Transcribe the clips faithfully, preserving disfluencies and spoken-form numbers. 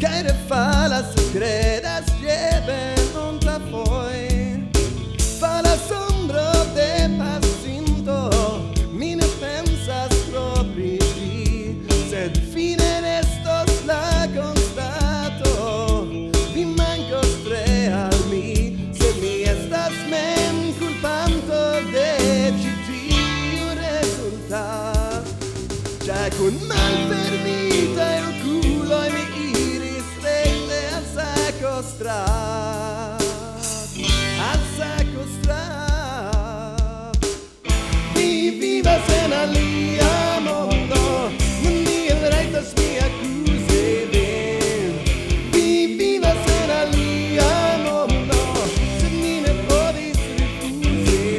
Care falas credas lleven contra foi Fala sombro de pacinto Mi ne pensas propri vi Sed fine restos la constato Vi mancos tre al mi Se mi estas mem culpanto de ci tiu resultat Già con malfermita il culo e mi Strat, al sacco strat Mi vivas en alia mondo Non mi raitas mi accuse ben Mi vivas en alia mondo Se mi ne povis rifuse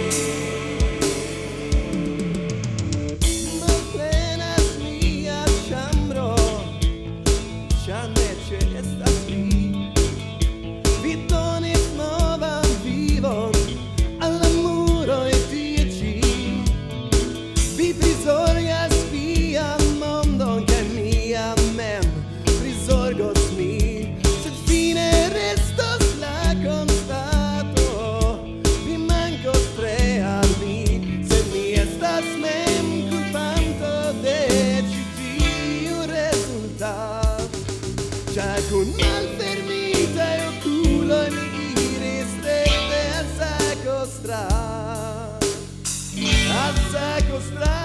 ben Malplenas mia ĉambro Ĉar ne ĉeestas vi Vi donis novan vivon alla muro e tie ci Vi prizorgas vian mondon che mia mem prizorgos mi Sed fine restos la constato Vi mancos tre al mi Se mi estas mem culpanto de ci tiu resultat Già con malfermita e culo e mi iris recte al sacco strat Al sacco strat